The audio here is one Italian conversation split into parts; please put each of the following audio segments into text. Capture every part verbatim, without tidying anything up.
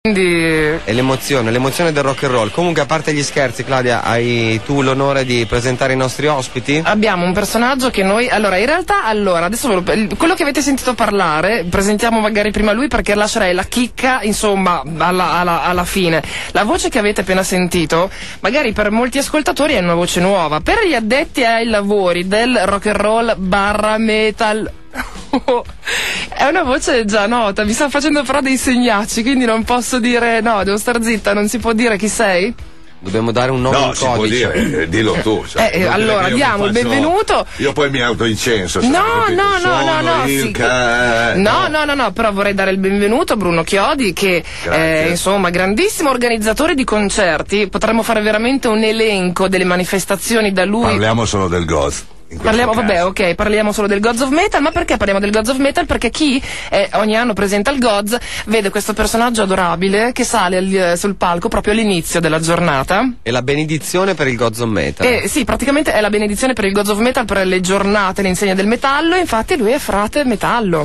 Quindi... è l'emozione, l'emozione del rock and roll. Comunque, a parte gli scherzi, Claudia, hai tu l'onore di presentare i nostri ospiti? Abbiamo un personaggio che noi, allora in realtà, allora adesso ve lo, quello che avete sentito parlare, presentiamo magari prima lui perché lascerei la chicca, insomma, alla, alla, alla fine. La voce che avete appena sentito, magari per molti ascoltatori è una voce nuova, per gli addetti ai lavori del rock and roll barra metal è una voce già nota, mi sta facendo però dei segnacci, quindi non posso dire, no, devo star zitta, non si può dire chi sei? Dobbiamo dare un nome, no, un si codice. può dire, eh, dillo tu. Cioè, eh, allora diamo il benvenuto. Io poi mi autoincenso. No, no, no, no, no, sì. Ca... no, no, no, no, però vorrei dare il benvenuto a Bruno Chiodi, che è insomma grandissimo organizzatore di concerti. Potremmo fare veramente un elenco delle manifestazioni da lui. Parliamo solo del Goz. Parliamo, vabbè, ok, parliamo solo del Gods of Metal, ma perché parliamo del Gods of Metal? Perché chi eh, ogni anno presenta il Gods vede questo personaggio adorabile che sale al, sul palco proprio all'inizio della giornata. È la benedizione per il Gods of Metal. Eh, sì, praticamente è la benedizione per il Gods of Metal, per le giornate, l'insegna del metallo, infatti lui è frate metallo.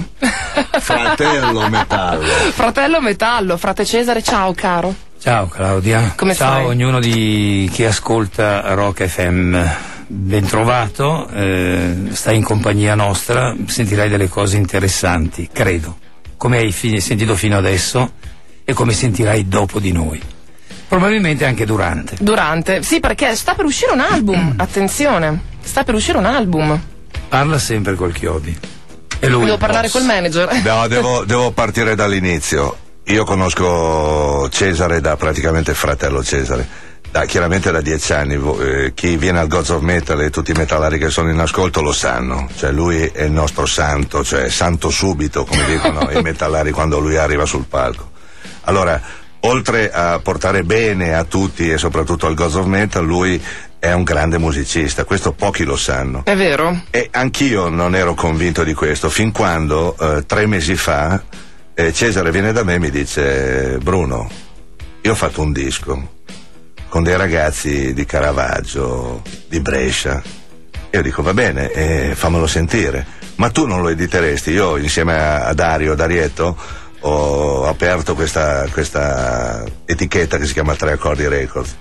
Fratello metallo. Fratello metallo, frate Cesare, ciao caro. Ciao Claudia. Come ciao stai? A ognuno di chi ascolta Rock F M. Ben trovato, eh, stai in compagnia nostra, sentirai delle cose interessanti, credo, come hai fi- sentito fino adesso e come sentirai dopo di noi, probabilmente anche durante. Durante, sì, perché sta per uscire un album, attenzione, sta per uscire un album. Parla sempre col Chiodi. E lui devo parlare col manager. No, devo, devo partire dall'inizio. Io conosco Cesare da praticamente fratello Cesare. Da, chiaramente da dieci anni, eh, chi viene al Gods of Metal e tutti i metallari che sono in ascolto lo sanno, cioè lui è il nostro santo, cioè santo subito, come dicono i metallari quando lui arriva sul palco. Allora, oltre a portare bene a tutti e soprattutto al Gods of Metal, lui è un grande musicista, questo pochi lo sanno. È vero? E anch'io non ero convinto di questo, fin quando eh, tre mesi fa eh, Cesare viene da me e mi dice: Bruno, io ho fatto un disco con dei ragazzi di Caravaggio, di Brescia. Io dico: va bene, eh, fammelo sentire. Ma tu non lo editeresti? Io insieme a, a Dario D'Arietto ho aperto questa, questa etichetta che si chiama Tre Accordi Records.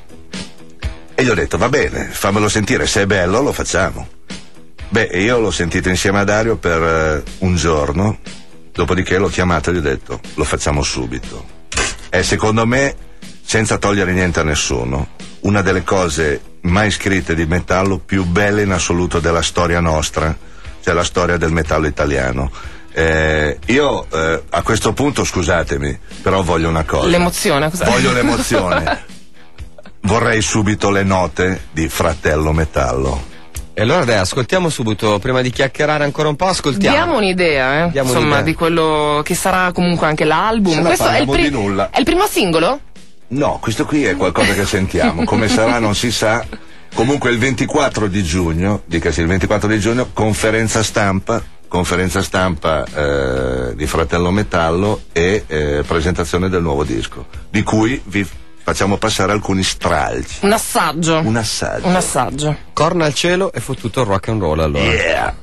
E gli ho detto: va bene, fammelo sentire, se è bello lo facciamo. Beh, io l'ho sentito insieme a Dario per eh, un giorno, dopodiché l'ho chiamato e gli ho detto: lo facciamo subito. E secondo me, senza togliere niente a nessuno, una delle cose mai scritte di metallo più belle in assoluto della storia nostra, cioè la storia del metallo italiano. Eh, io eh, a questo punto, scusatemi, però voglio una cosa. L'emozione, cosa? Voglio l'emozione. Vorrei subito le note di Fratello Metallo. E allora dai, ascoltiamo subito, prima di chiacchierare ancora un po', ascoltiamo. Diamo un'idea, eh? Diamo insomma, un'idea. di quello che sarà comunque anche l'album. Questo è il, pri- di nulla. è il primo singolo? No, questo qui è qualcosa che sentiamo. Come sarà non si sa. Comunque il ventiquattro di giugno, dicasi il ventiquattro di giugno, conferenza stampa, conferenza stampa eh, di Fratello Metallo e eh, presentazione del nuovo disco, di cui vi facciamo passare alcuni stralci. Un assaggio. Un assaggio. Un assaggio. Corna al cielo e fottuto il rock and roll, allora. Yeah!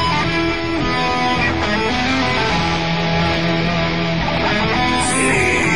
Sì.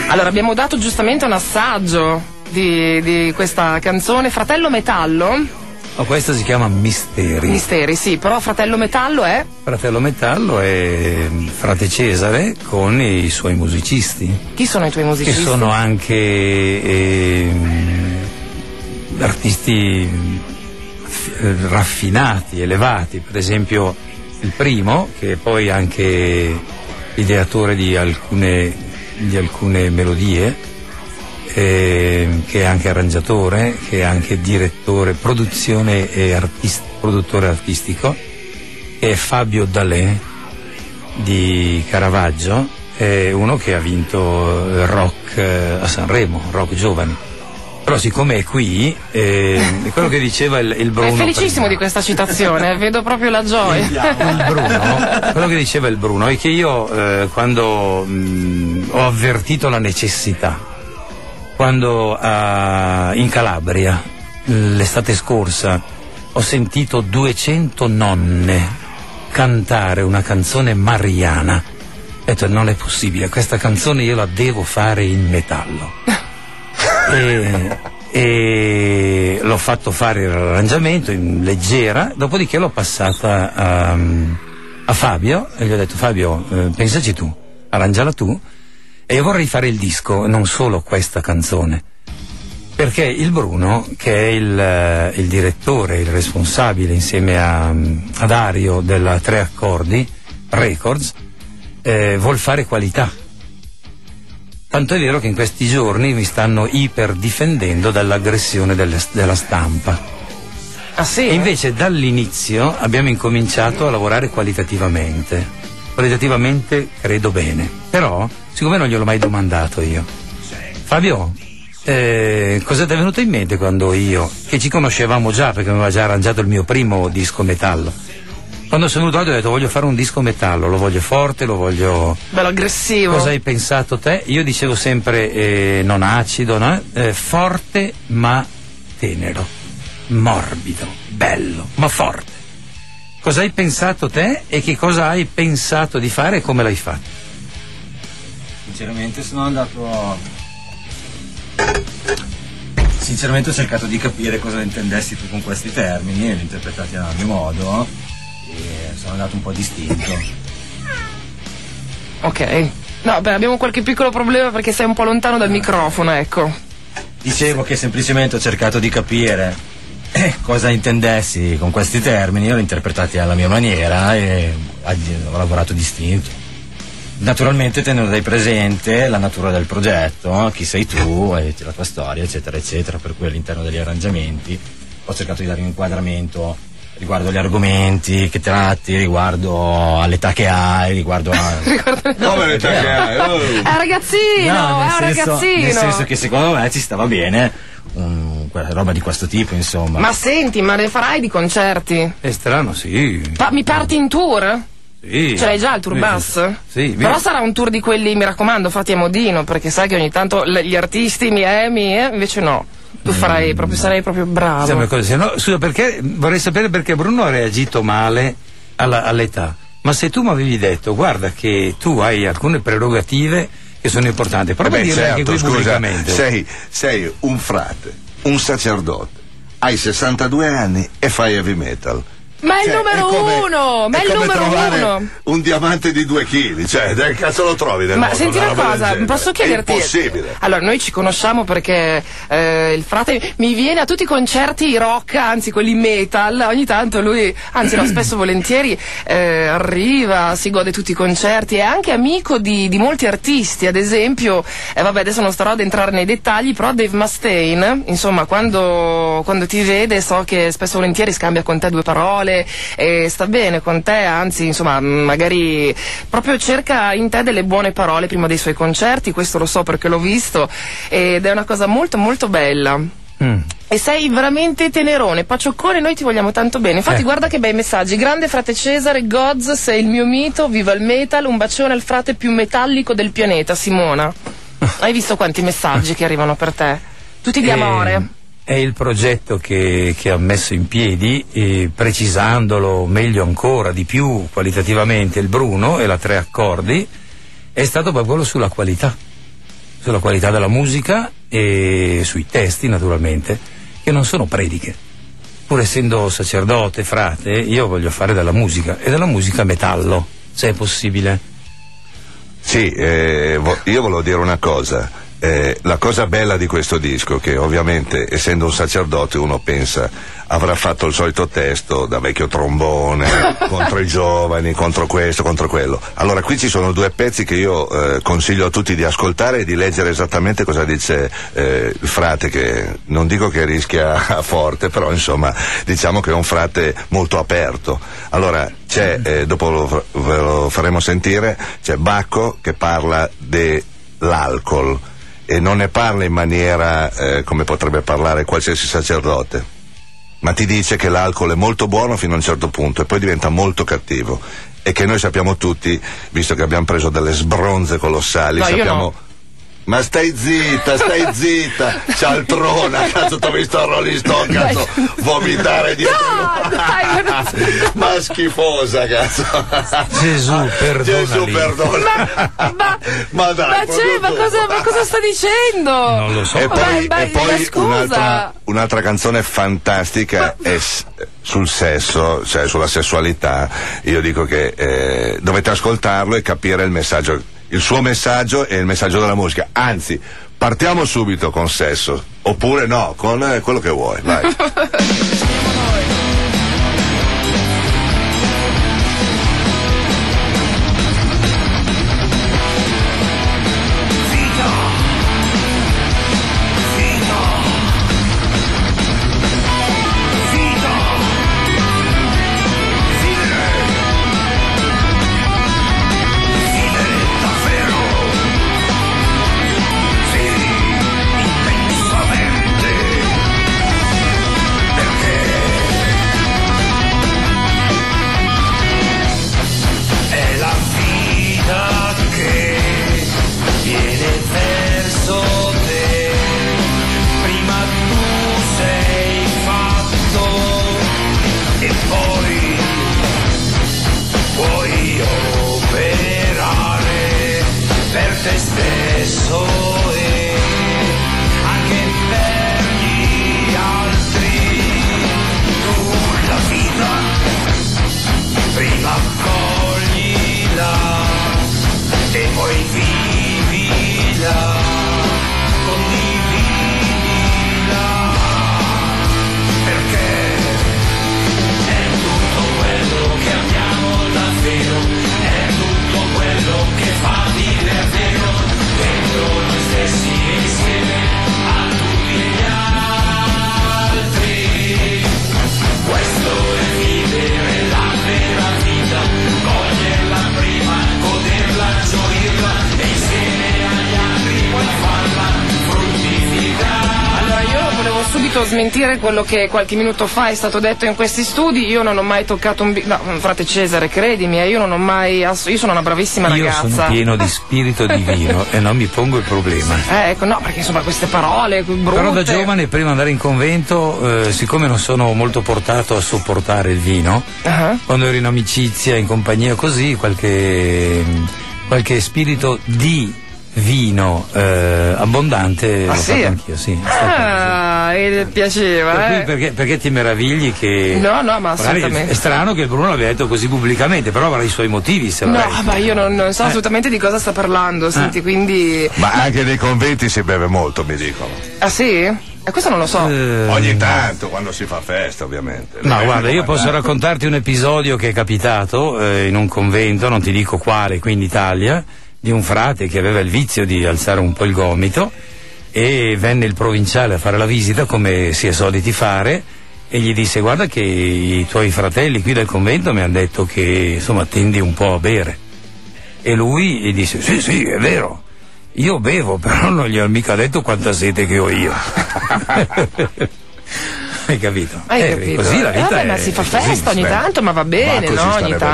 Allora, abbiamo dato giustamente un assaggio di, di questa canzone, Fratello Metallo. Oh, questo si chiama Misteri. Misteri, sì, però Fratello Metallo è? Fratello Metallo è Frate Cesare con i suoi musicisti. Chi sono i tuoi musicisti? Che sono anche eh, artisti eh, raffinati, elevati. Per esempio il primo, che è poi anche ideatore di alcune, di alcune melodie, Eh, che è anche arrangiatore, che è anche direttore, produzione e artist, produttore artistico, che è Fabio Dalè di Caravaggio, è uno che ha vinto il rock eh, a Sanremo, rock giovani. Però siccome è qui, eh, è quello che diceva il, il Bruno. È felicissimo prima. di questa citazione, vedo proprio la gioia. Il Bruno, quello che diceva il Bruno è che io eh, quando mh, ho avvertito la necessità, quando uh, in Calabria l'estate scorsa ho sentito duecento nonne cantare una canzone mariana, ho detto non è possibile, questa canzone io la devo fare in metallo. e, e l'ho fatto fare l'arrangiamento in leggera, dopodiché l'ho passata a, a Fabio e gli ho detto: Fabio, eh, pensaci tu, arrangiala tu. E io vorrei fare il disco, non solo questa canzone, perché il Bruno, che è il, il direttore, il responsabile insieme a, a Dario della Tre Accordi Records, eh, vuol fare qualità. Tanto è vero che in questi giorni mi stanno iper difendendo dall'aggressione delle, della stampa. Ah sì? E invece dall'inizio abbiamo incominciato a lavorare qualitativamente. Qualitativamente credo bene, però siccome non gliel'ho mai domandato io, Fabio, eh, cosa ti è venuto in mente quando io, che ci conoscevamo già perché mi aveva già arrangiato il mio primo disco metallo, quando sono venuto oggi ho detto voglio fare un disco metallo, lo voglio forte, lo voglio bello aggressivo. Cosa hai pensato te? Io dicevo sempre eh, non acido, no? eh, forte ma tenero, morbido, bello ma forte. Cosa hai pensato te e che cosa hai pensato di fare e come l'hai fatto? Sinceramente sono andato... Sinceramente ho cercato di capire cosa intendessi tu con questi termini e li ho interpretati a mio modo e sono andato un po' distinto. Ok. No, beh, abbiamo qualche piccolo problema perché sei un po' lontano dal microfono, ecco. Dicevo che semplicemente ho cercato di capire cosa intendessi con questi termini, io li ho interpretati alla mia maniera e ho lavorato distinto. Naturalmente tenendo presente la natura del progetto, chi sei tu, e la tua storia, eccetera, eccetera, per cui all'interno degli arrangiamenti ho cercato di dare un inquadramento riguardo agli argomenti che tratti, riguardo all'età che hai, riguardo a... Come l'età che hai? Oh. È un ragazzino, No, nel è un senso, ragazzino. nel senso che secondo me ci stava bene um, roba di questo tipo, insomma. Ma senti, ma ne farai di concerti? È strano, sì. Pa- mi parti in tour? Sì. Ce l'hai già il tour Sì, bus? Sì, Però vero. sarà un tour di quelli, mi raccomando, fatti a modino, perché sai che ogni tanto l- gli artisti mi eh, mi eh, invece no. Tu farai proprio, sarai proprio bravo. Sembra così. Se no, scusa, perché vorrei sapere perché Bruno ha reagito male alla, all'età. Ma se tu mi avevi detto, guarda che tu hai alcune prerogative che sono importanti, però Eh beh, dire certo, anche qui scusa, pubblicamente. sei, sei un frate, un sacerdote, hai sessantadue anni e fai heavy metal. Ma è il Cioè, numero è come- uno! Ma è è il come numero trovare uno! un diamante di due chili, cioè, dove cazzo lo trovi nel Ma mondo, senti una roba del cosa, genere? posso chiederti? È impossibile. Allora, noi ci conosciamo perché eh, il frate mi viene a tutti i concerti rock, anzi quelli metal, ogni tanto lui, anzi no, spesso volentieri eh, arriva, si gode tutti i concerti, è anche amico di, di molti artisti, ad esempio, eh, vabbè adesso non starò ad entrare nei dettagli, però Dave Mustaine, insomma, quando, quando ti vede so che spesso volentieri scambia con te due parole e sta bene con te, anzi insomma magari proprio cerca in te delle buone parole prima dei suoi concerti, questo lo so perché l'ho visto ed è una cosa molto molto bella. Mm. E sei veramente tenerone, paccioccone, noi ti vogliamo tanto bene. Infatti Eh. guarda che bei messaggi. Grande frate Cesare, Gods, sei il mio mito, viva il metal, un bacione al frate più metallico del pianeta, Simona. Hai visto quanti messaggi che arrivano per te? Tutti di amore. È il progetto che, che ha messo in piedi, eh, precisandolo meglio ancora, di più qualitativamente, il Bruno e la Tre Accordi, è stato proprio quello sulla qualità. sulla qualità della musica e sui testi naturalmente, che non sono prediche. Pur essendo sacerdote, frate, io voglio fare della musica, e della musica metallo, se è possibile. Sì, eh, vo- io volevo dire una cosa. Eh, la cosa bella di questo disco, che ovviamente essendo un sacerdote uno pensa avrà fatto il solito testo da vecchio trombone contro i giovani, contro questo, contro quello. Allora qui ci sono due pezzi che io eh, consiglio a tutti di ascoltare e di leggere esattamente cosa dice eh, il frate, che non dico che rischia forte, però insomma diciamo che è un frate molto aperto. Allora c'è, eh, dopo lo, ve lo faremo sentire, c'è Bacco che parla dell'alcol e non ne parla in maniera eh, come potrebbe parlare qualsiasi sacerdote, ma ti dice che l'alcol è molto buono fino a un certo punto e poi diventa molto cattivo, e che noi sappiamo tutti, visto che abbiamo preso delle sbronze colossali, no, sappiamo... io no. Ma stai zitta, stai zitta, cialtrona, cazzo, t'ho visto a Rolling Stone, cazzo, vomitare dietro. No, dai, non... Ma schifosa, cazzo. Gesù, perdonali. Gesù, perdona. Ma, ma, ma dai, ma, c'è, ma, cosa, ma cosa sta dicendo? Non lo so. E poi, Vabbè, ma- e poi ma scusa. un'altra, un'altra canzone fantastica è s- sul sesso, cioè sulla sessualità. Io dico che eh, dovete ascoltarlo e capire il messaggio, il suo messaggio e il messaggio della musica. Anzi, partiamo subito con sesso, oppure no, con eh, quello che vuoi, vai. Smentire quello che qualche minuto fa è stato detto in questi studi. Io non ho mai toccato un bi- no, frate Cesare, credimi, io non ho mai ass- io sono una bravissima ragazza. Io sono pieno di spirito divino e non mi pongo il problema. Eh, ecco, no, perché insomma queste parole brutte. Però da giovane, prima di andare in convento, eh, siccome non sono molto portato a sopportare il vino, uh-huh. quando ero in amicizia, in compagnia così, qualche qualche spirito di vino eh, abbondante ah, l'ho sì? fatto anch'io, sì. Ah, e piaceva, per cui eh. perché, perché ti meravigli che no no ma assolutamente è strano che il Bruno l'abbia detto così pubblicamente, però avrà i suoi motivi se no vorrei. ma io non, non so eh. assolutamente di cosa sta parlando, senti, eh. quindi ma anche nei conventi si beve molto, mi dicono. Ah sì? E questo non lo so. Eh, ogni tanto, quando si fa festa, ovviamente. No, guarda, io posso raccontarti un episodio che è capitato eh, in un convento, non ti dico quale, qui in Italia, di un frate che aveva il vizio di alzare un po' il gomito, e venne il provinciale a fare la visita, come si è soliti fare, e gli disse: guarda che i tuoi fratelli qui del convento mi hanno detto che insomma tendi un po' a bere. E lui gli disse: sì sì, è vero, io bevo, però non gli ho mica detto quanta sete che ho io. Hai capito? Hai eh, capito? Così la vita eh, vabbè, è, ma si fa è così, festa ogni beh, tanto, ma va bene, ma no? Ogni tanto.